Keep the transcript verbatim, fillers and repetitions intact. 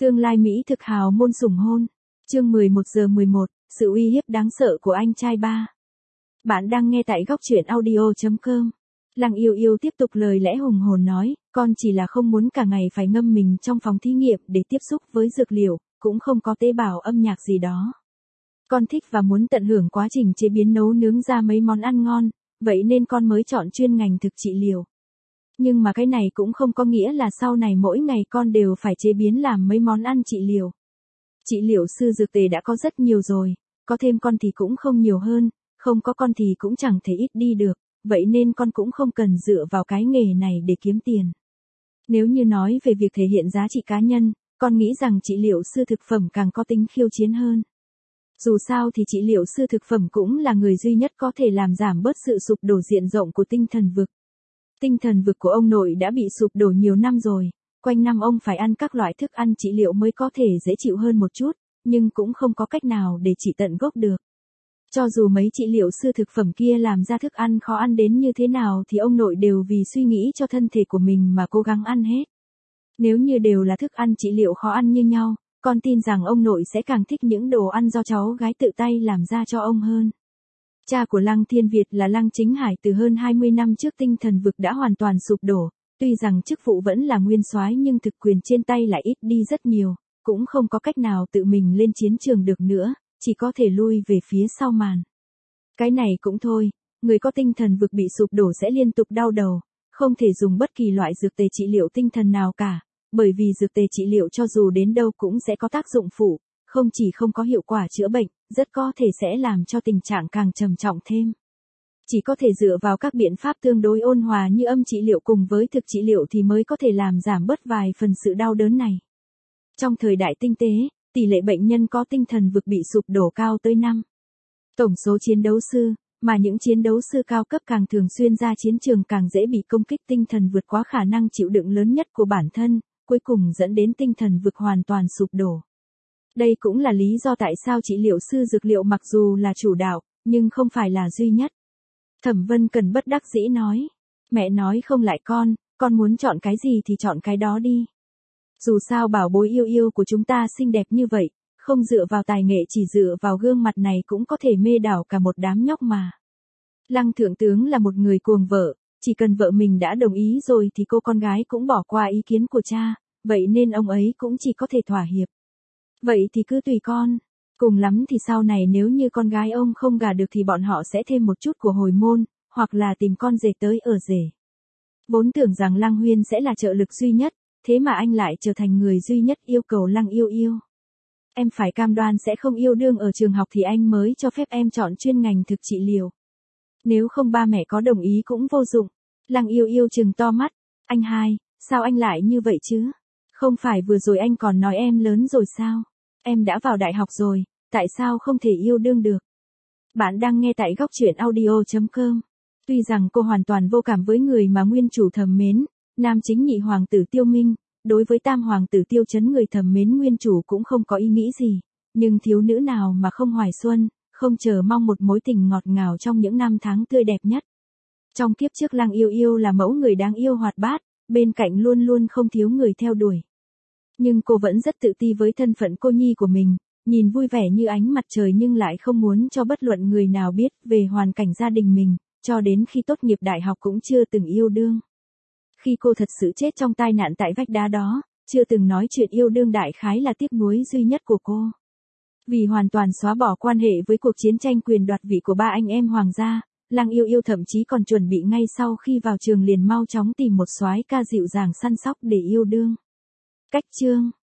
Tương lai Mỹ thực hào môn sủng hôn. Chương mười một giờ mười một, sự uy hiếp đáng sợ của anh trai ba. Bạn đang nghe tại góc truyện audio chấm com. Lăng Yêu Yêu tiếp tục lời lẽ hùng hồn nói, con chỉ là không muốn cả ngày phải ngâm mình trong phòng thí nghiệm để tiếp xúc với dược liệu, cũng không có tế bào âm nhạc gì đó. Con thích và muốn tận hưởng quá trình chế biến nấu nướng ra mấy món ăn ngon, vậy nên con mới chọn chuyên ngành thực trị liệu. Nhưng mà cái này cũng không có nghĩa là sau này mỗi ngày con đều phải chế biến làm mấy món ăn trị liệu. Trị liệu sư dược tề đã có rất nhiều rồi, có thêm con thì cũng không nhiều hơn, không có con thì cũng chẳng thể ít đi được, vậy nên con cũng không cần dựa vào cái nghề này để kiếm tiền. Nếu như nói về việc thể hiện giá trị cá nhân, con nghĩ rằng trị liệu sư thực phẩm càng có tính khiêu chiến hơn. Dù sao thì trị liệu sư thực phẩm cũng là người duy nhất có thể làm giảm bớt sự sụp đổ diện rộng của tinh thần vực. Tinh thần vực của ông nội đã bị sụp đổ nhiều năm rồi, quanh năm ông phải ăn các loại thức ăn trị liệu mới có thể dễ chịu hơn một chút, nhưng cũng không có cách nào để trị tận gốc được. Cho dù mấy trị liệu sư thực phẩm kia làm ra thức ăn khó ăn đến như thế nào thì ông nội đều vì suy nghĩ cho thân thể của mình mà cố gắng ăn hết. Nếu như đều là thức ăn trị liệu khó ăn như nhau, con tin rằng ông nội sẽ càng thích những đồ ăn do cháu gái tự tay làm ra cho ông hơn. Cha của Lăng Thiên Việt là Lăng Chính Hải từ hơn hai mươi năm trước tinh thần vực đã hoàn toàn sụp đổ, tuy rằng chức vụ vẫn là nguyên soái nhưng thực quyền trên tay lại ít đi rất nhiều, cũng không có cách nào tự mình lên chiến trường được nữa, chỉ có thể lui về phía sau màn. Cái này cũng thôi, người có tinh thần vực bị sụp đổ sẽ liên tục đau đầu, không thể dùng bất kỳ loại dược tề trị liệu tinh thần nào cả, bởi vì dược tề trị liệu cho dù đến đâu cũng sẽ có tác dụng phụ, không chỉ không có hiệu quả chữa bệnh, rất có thể sẽ làm cho tình trạng càng trầm trọng thêm. Chỉ có thể dựa vào các biện pháp tương đối ôn hòa như âm trị liệu cùng với thực trị liệu thì mới có thể làm giảm bớt vài phần sự đau đớn này. Trong thời đại tinh tế, tỷ lệ bệnh nhân có tinh thần vực bị sụp đổ cao tới năm. Tổng số chiến đấu sư, mà những chiến đấu sư cao cấp càng thường xuyên ra chiến trường càng dễ bị công kích tinh thần vượt quá khả năng chịu đựng lớn nhất của bản thân, cuối cùng dẫn đến tinh thần vực hoàn toàn sụp đổ. Đây cũng là lý do tại sao trị liệu sư dược liệu mặc dù là chủ đạo, nhưng không phải là duy nhất. Thẩm Vân Cần bất đắc dĩ nói, mẹ nói không lại con, con muốn chọn cái gì thì chọn cái đó đi. Dù sao bảo bối yêu yêu của chúng ta xinh đẹp như vậy, không dựa vào tài nghệ chỉ dựa vào gương mặt này cũng có thể mê đảo cả một đám nhóc mà. Lăng Thượng Tướng là một người cuồng vợ, chỉ cần vợ mình đã đồng ý rồi thì cô con gái cũng bỏ qua ý kiến của cha, vậy nên ông ấy cũng chỉ có thể thỏa hiệp. Vậy thì cứ tùy con, cùng lắm thì sau này nếu như con gái ông không gả được thì bọn họ sẽ thêm một chút của hồi môn, hoặc là tìm con rể tới ở rể. Vốn tưởng rằng Lăng Huyên sẽ là trợ lực duy nhất, thế mà anh lại trở thành người duy nhất yêu cầu Lăng Yêu Yêu. Em phải cam đoan sẽ không yêu đương ở trường học thì anh mới cho phép em chọn chuyên ngành thực trị liệu. Nếu không ba mẹ có đồng ý cũng vô dụng. Lăng Yêu Yêu trừng to mắt, anh hai, sao anh lại như vậy chứ? Không phải vừa rồi anh còn nói em lớn rồi sao? Em đã vào đại học rồi, tại sao không thể yêu đương được? Bạn đang nghe tại góc truyện audio chấm com. Tuy rằng cô hoàn toàn vô cảm với người mà nguyên chủ thầm mến, nam chính nhị hoàng tử Tiêu Minh, đối với tam hoàng tử Tiêu Chấn người thầm mến nguyên chủ cũng không có ý nghĩ gì, nhưng thiếu nữ nào mà không hoài xuân, không chờ mong một mối tình ngọt ngào trong những năm tháng tươi đẹp nhất. Trong kiếp trước Lăng Yêu Yêu là mẫu người đáng yêu hoạt bát, bên cạnh luôn luôn không thiếu người theo đuổi. Nhưng cô vẫn rất tự ti với thân phận cô nhi của mình, nhìn vui vẻ như ánh mặt trời nhưng lại không muốn cho bất luận người nào biết về hoàn cảnh gia đình mình, cho đến khi tốt nghiệp đại học cũng chưa từng yêu đương. Khi cô thật sự chết trong tai nạn tại vách đá đó, chưa từng nói chuyện yêu đương đại khái là tiếc nuối duy nhất của cô. Vì hoàn toàn xóa bỏ quan hệ với cuộc chiến tranh quyền đoạt vị của ba anh em hoàng gia, Lăng Yêu Yêu thậm chí còn chuẩn bị ngay sau khi vào trường liền mau chóng tìm một soái ca dịu dàng săn sóc để yêu đương. Cách chương